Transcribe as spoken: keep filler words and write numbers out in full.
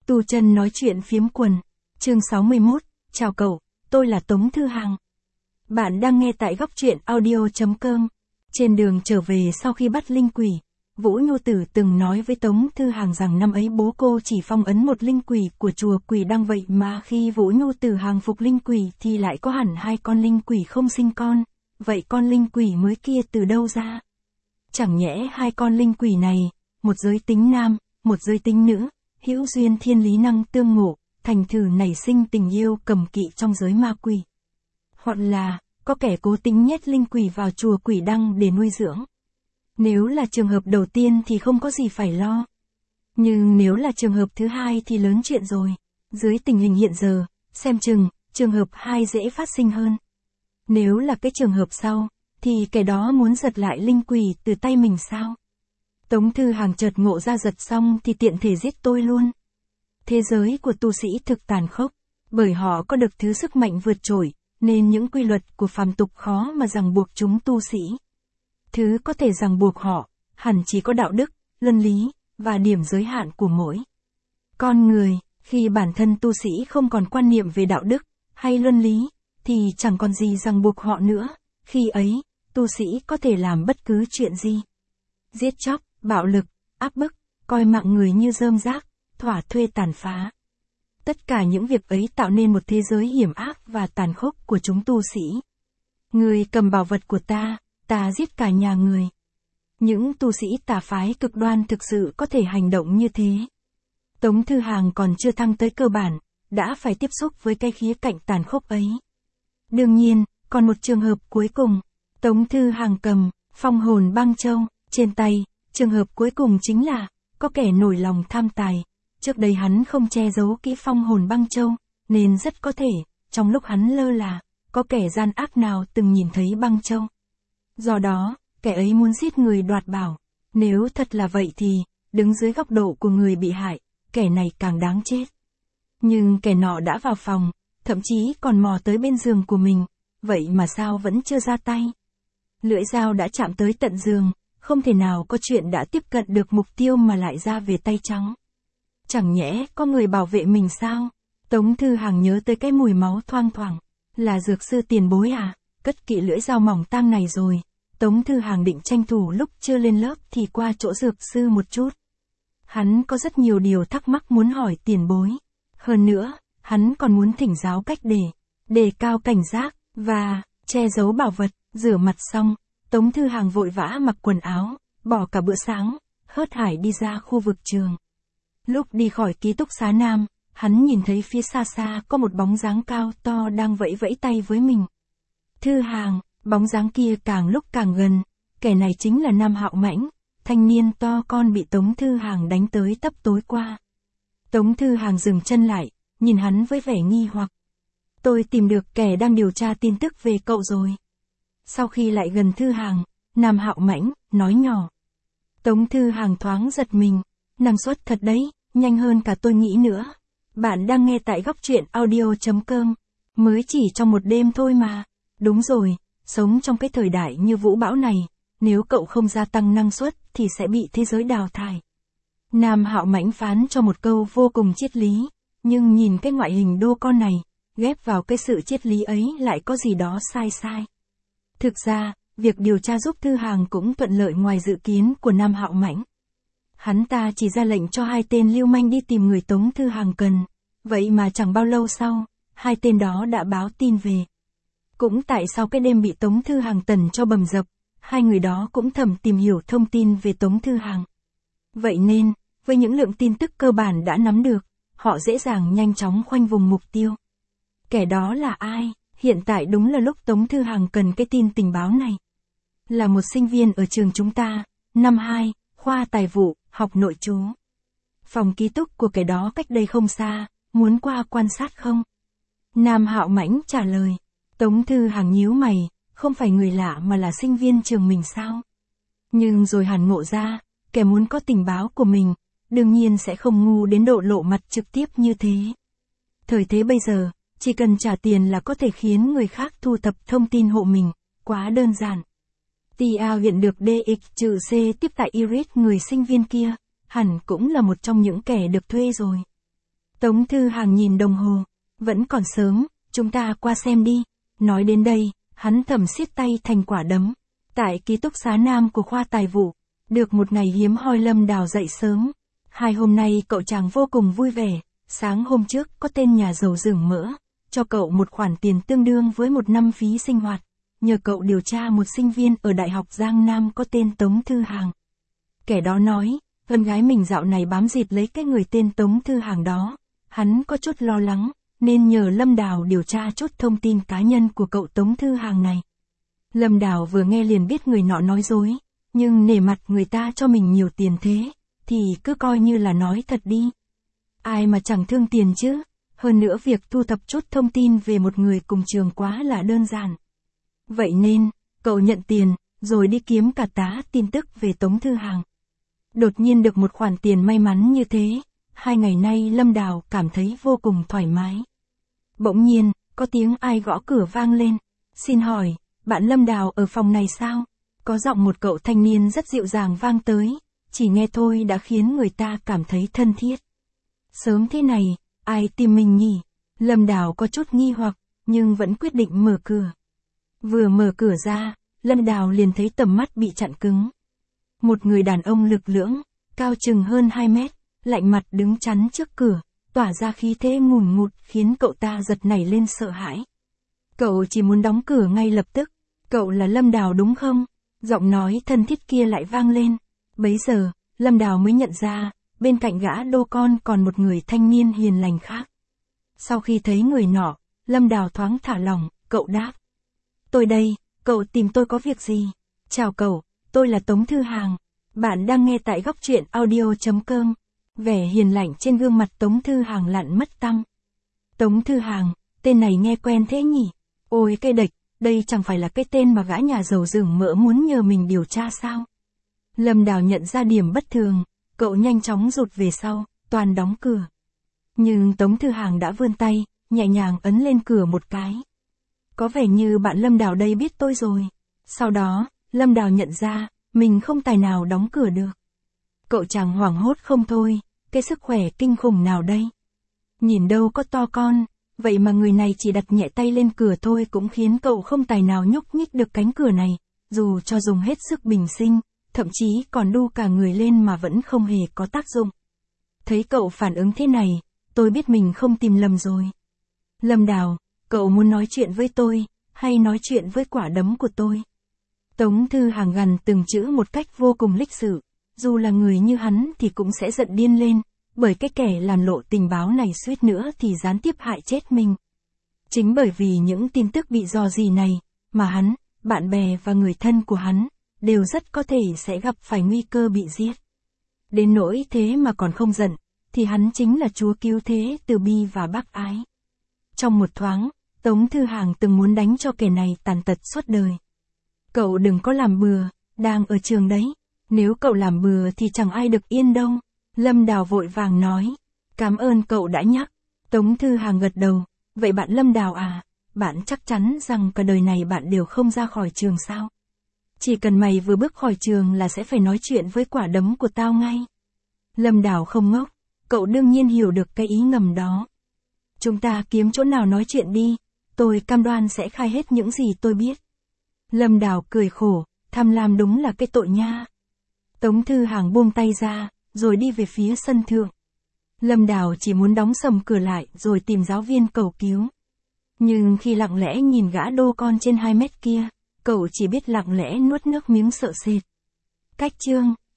Tu chân nói chuyện phiếm quần. Chương sáu mươi mốt, chào cậu, tôi là Tống Thư Hằng. Bạn đang nghe tại góc truyện audio chấm com. Trên đường trở về sau khi bắt linh quỷ, Vũ Nhu Tử từng nói với Tống Thư Hằng rằng năm ấy bố cô chỉ phong ấn một linh quỷ của chùa Quỷ Đăng, vậy mà khi Vũ Nhu Tử hàng phục linh quỷ thì lại có hẳn hai con linh quỷ không sinh con. Vậy con linh quỷ mới kia từ đâu ra? Chẳng nhẽ hai con linh quỷ này, một giới tính nam, một giới tính nữ, hữu duyên thiên lý năng tương ngộ, thành thử nảy sinh tình yêu cầm kỵ trong giới ma quỷ. Hoặc là, có kẻ cố tình nhét linh quỷ vào chùa Quỷ Đăng để nuôi dưỡng. Nếu là trường hợp đầu tiên thì không có gì phải lo. Nhưng nếu là trường hợp thứ hai thì lớn chuyện rồi. Dưới tình hình hiện giờ, xem chừng, trường hợp hai dễ phát sinh hơn. Nếu là cái trường hợp sau, thì kẻ đó muốn giật lại linh quỷ từ tay mình sao? Tống Thư Hằng chợt ngộ ra giật xong thì tiện thể giết tôi luôn. Thế giới của tu sĩ thực tàn khốc, bởi họ có được thứ sức mạnh vượt trội, nên những quy luật của phàm tục khó mà ràng buộc chúng tu sĩ. Thứ có thể ràng buộc họ, hẳn chỉ có đạo đức, luân lý, và điểm giới hạn của mỗi con người. Khi bản thân tu sĩ không còn quan niệm về đạo đức, hay luân lý, thì chẳng còn gì ràng buộc họ nữa. Khi ấy, tu sĩ có thể làm bất cứ chuyện gì. Giết chóc, bạo lực, áp bức, coi mạng người như rơm rác, thỏa thuê tàn phá. Tất cả những việc ấy tạo nên một thế giới hiểm ác và tàn khốc của chúng tu sĩ. Người cầm bảo vật của ta, ta giết cả nhà người. Những tu sĩ tà phái cực đoan thực sự có thể hành động như thế. Tống Thư Hằng còn chưa thăng tới cơ bản, đã phải tiếp xúc với cái khía cạnh tàn khốc ấy. Đương nhiên, còn một trường hợp cuối cùng. Tống Thư Hằng cầm phong hồn băng châu trên tay. Trường hợp cuối cùng chính là, có kẻ nổi lòng tham tài. Trước đây hắn không che giấu kỹ phong hồn băng châu, nên rất có thể, trong lúc hắn lơ là, có kẻ gian ác nào từng nhìn thấy băng châu. Do đó, kẻ ấy muốn giết người đoạt bảo. Nếu thật là vậy thì, đứng dưới góc độ của người bị hại, kẻ này càng đáng chết. Nhưng kẻ nọ đã vào phòng, thậm chí còn mò tới bên giường của mình, vậy mà sao vẫn chưa ra tay? Lưỡi dao đã chạm tới tận giường, không thể nào có chuyện đã tiếp cận được mục tiêu mà lại ra về tay trắng. Chẳng nhẽ có người bảo vệ mình sao? Tống Thư Hằng nhớ tới cái mùi máu thoang thoảng. Là dược sư tiền bối à? Cất kỹ lưỡi dao mỏng tang này rồi. Tống Thư Hằng định tranh thủ lúc chưa lên lớp thì qua chỗ dược sư một chút. Hắn có rất nhiều điều thắc mắc muốn hỏi tiền bối. Hơn nữa, hắn còn muốn thỉnh giáo cách để đề cao cảnh giác và che giấu bảo vật. Rửa mặt xong, Tống Thư Hằng vội vã mặc quần áo, bỏ cả bữa sáng, hớt hải đi ra khu vực trường. Lúc đi khỏi ký túc xá nam, hắn nhìn thấy phía xa xa có một bóng dáng cao to đang vẫy vẫy tay với mình. Thư Hằng, bóng dáng kia càng lúc càng gần, kẻ này chính là Nam Hạo Mãnh, thanh niên to con bị Tống Thư Hằng đánh tới tấp tối qua. Tống Thư Hằng dừng chân lại, nhìn hắn với vẻ nghi hoặc. Tôi tìm được kẻ đang điều tra tin tức về cậu rồi. Sau khi lại gần Thư Hằng, Nam Hạo Mãnh nói nhỏ. Tống Thư Hằng thoáng giật mình, năng suất thật đấy, nhanh hơn cả tôi nghĩ nữa. Bạn đang nghe tại góc truyện audio chấm com, mới chỉ trong một đêm thôi mà. Đúng rồi, sống trong cái thời đại như vũ bão này, nếu cậu không gia tăng năng suất thì sẽ bị thế giới đào thải. Nam Hạo Mãnh phán cho một câu vô cùng triết lý, nhưng nhìn cái ngoại hình đô con này, ghép vào cái sự triết lý ấy lại có gì đó sai sai. Thực ra, việc điều tra giúp Thư Hằng cũng thuận lợi ngoài dự kiến của Nam Hạo Mãnh. Hắn ta chỉ ra lệnh cho hai tên lưu manh đi tìm người Tống Thư Hằng cần, vậy mà chẳng bao lâu sau, hai tên đó đã báo tin về. Cũng tại sau cái đêm bị Tống Thư Hằng tần cho bầm dập, hai người đó cũng thầm tìm hiểu thông tin về Tống Thư Hằng. Vậy nên, với những lượng tin tức cơ bản đã nắm được, họ dễ dàng nhanh chóng khoanh vùng mục tiêu. Kẻ đó là ai? Hiện tại đúng là lúc Tống Thư Hằng cần cái tin tình báo này. Là một sinh viên ở trường chúng ta, năm hai, khoa tài vụ, học nội trú. Phòng ký túc của kẻ đó cách đây không xa, muốn qua quan sát không? Nam Hạo Mãnh trả lời. Tống Thư Hằng nhíu mày, không phải người lạ mà là sinh viên trường mình sao? Nhưng rồi hẳn ngộ ra, kẻ muốn có tình báo của mình, đương nhiên sẽ không ngu đến độ lộ mặt trực tiếp như thế. Thời thế bây giờ, chỉ cần trả tiền là có thể khiến người khác thu thập thông tin hộ mình, quá đơn giản. Tia hiện được đê ích C tiếp tại Iris, người sinh viên kia, hẳn cũng là một trong những kẻ được thuê rồi. Tống Thư Hàng nhìn đồng hồ. Vẫn còn sớm, chúng ta qua xem đi. Nói đến đây, hắn thầm siết tay thành quả đấm. Tại ký túc xá nam của khoa tài vụ, được một ngày hiếm hoi Lâm Đào dậy sớm. Hai hôm nay cậu chàng vô cùng vui vẻ. Sáng hôm trước có tên nhà giàu rưởng mỡ, cho cậu một khoản tiền tương đương với một năm phí sinh hoạt. Nhờ cậu điều tra một sinh viên ở Đại học Giang Nam có tên Tống Thư Hàng. Kẻ đó nói, con gái mình dạo này bám dịt lấy cái người tên Tống Thư Hàng đó. Hắn có chút lo lắng, nên nhờ Lâm Đào điều tra chút thông tin cá nhân của cậu Tống Thư Hàng này. Lâm Đào vừa nghe liền biết người nọ nói dối, nhưng nể mặt người ta cho mình nhiều tiền thế, thì cứ coi như là nói thật đi. Ai mà chẳng thương tiền chứ, hơn nữa việc thu thập chút thông tin về một người cùng trường quá là đơn giản. Vậy nên, cậu nhận tiền, rồi đi kiếm cả tá tin tức về Tống Thư Hàng. Đột nhiên được một khoản tiền may mắn như thế, hai ngày nay Lâm Đào cảm thấy vô cùng thoải mái. Bỗng nhiên, có tiếng ai gõ cửa vang lên. Xin hỏi, bạn Lâm Đào ở phòng này sao? Có giọng một cậu thanh niên rất dịu dàng vang tới, chỉ nghe thôi đã khiến người ta cảm thấy thân thiết. Sớm thế này, ai tìm mình nhỉ? Lâm Đào có chút nghi hoặc, nhưng vẫn quyết định mở cửa. Vừa mở cửa ra, Lâm Đào liền thấy tầm mắt bị chặn cứng. Một người đàn ông lực lưỡng, cao chừng hơn hai mét, lạnh mặt đứng chắn trước cửa, tỏa ra khí thế ngùn ngụt khiến cậu ta giật nảy lên sợ hãi. Cậu chỉ muốn đóng cửa ngay lập tức. Cậu là Lâm Đào đúng không? Giọng nói thân thiết kia lại vang lên. Bấy giờ, Lâm Đào mới nhận ra, bên cạnh gã đô con còn một người thanh niên hiền lành khác. Sau khi thấy người nọ, Lâm Đào thoáng thả lỏng, cậu đáp. Tôi đây, cậu tìm tôi có việc gì? Chào cậu, tôi là Tống Thư Hàng. Bạn đang nghe tại góc truyện audio chấm com. Vẻ hiền lành trên gương mặt Tống Thư Hàng lặn mất tăm. Tống Thư Hàng, tên này nghe quen thế nhỉ? Ôi cái đệch, đây chẳng phải là cái tên mà gã nhà giàu rưởng mỡ muốn nhờ mình điều tra sao? Lâm Đào nhận ra điểm bất thường, cậu nhanh chóng rụt về sau, toàn đóng cửa. Nhưng Tống Thư Hàng đã vươn tay, nhẹ nhàng ấn lên cửa một cái. Có vẻ như bạn Lâm Đào đây biết tôi rồi. Sau đó, Lâm Đào nhận ra, mình không tài nào đóng cửa được. Cậu chàng hoảng hốt không thôi, cái sức khỏe kinh khủng nào đây? Nhìn đâu có to con, vậy mà người này chỉ đặt nhẹ tay lên cửa thôi cũng khiến cậu không tài nào nhúc nhích được cánh cửa này, dù cho dùng hết sức bình sinh, thậm chí còn đu cả người lên mà vẫn không hề có tác dụng. Thấy cậu phản ứng thế này, tôi biết mình không tìm lầm rồi. Lâm Đào, cậu muốn nói chuyện với tôi, hay nói chuyện với quả đấm của tôi? Tống Thư Hàng gằn từng chữ một cách vô cùng lịch sự, dù là người như hắn thì cũng sẽ giận điên lên, bởi cái kẻ làm lộ tình báo này suýt nữa thì gián tiếp hại chết mình. Chính bởi vì những tin tức bị rò rỉ này, mà hắn, bạn bè và người thân của hắn, đều rất có thể sẽ gặp phải nguy cơ bị giết. Đến nỗi thế mà còn không giận, thì hắn chính là chúa cứu thế từ bi và bác ái. Trong một thoáng, Tống Thư Hàng từng muốn đánh cho kẻ này tàn tật suốt đời. Cậu đừng có làm bừa, đang ở trường đấy. Nếu cậu làm bừa thì chẳng ai được yên đâu. Lâm Đào vội vàng nói. Cảm ơn cậu đã nhắc. Tống Thư Hàng gật đầu. Vậy bạn Lâm Đào à, bạn chắc chắn rằng cả đời này bạn đều không ra khỏi trường sao? Chỉ cần mày vừa bước khỏi trường là sẽ phải nói chuyện với quả đấm của tao ngay. Lâm Đào không ngốc. Cậu đương nhiên hiểu được cái ý ngầm đó. Chúng ta kiếm chỗ nào nói chuyện đi. Tôi cam đoan sẽ khai hết những gì tôi biết. Lâm Đào cười khổ. Tham lam đúng là cái tội nha. Tống Thư Hàng buông tay ra, rồi đi về phía sân thượng. Lâm Đào chỉ muốn đóng sầm cửa lại rồi tìm giáo viên cầu cứu. Nhưng khi lặng lẽ nhìn gã đô con trên hai mét kia, cậu chỉ biết lặng lẽ nuốt nước miếng sợ sệt. Cách chương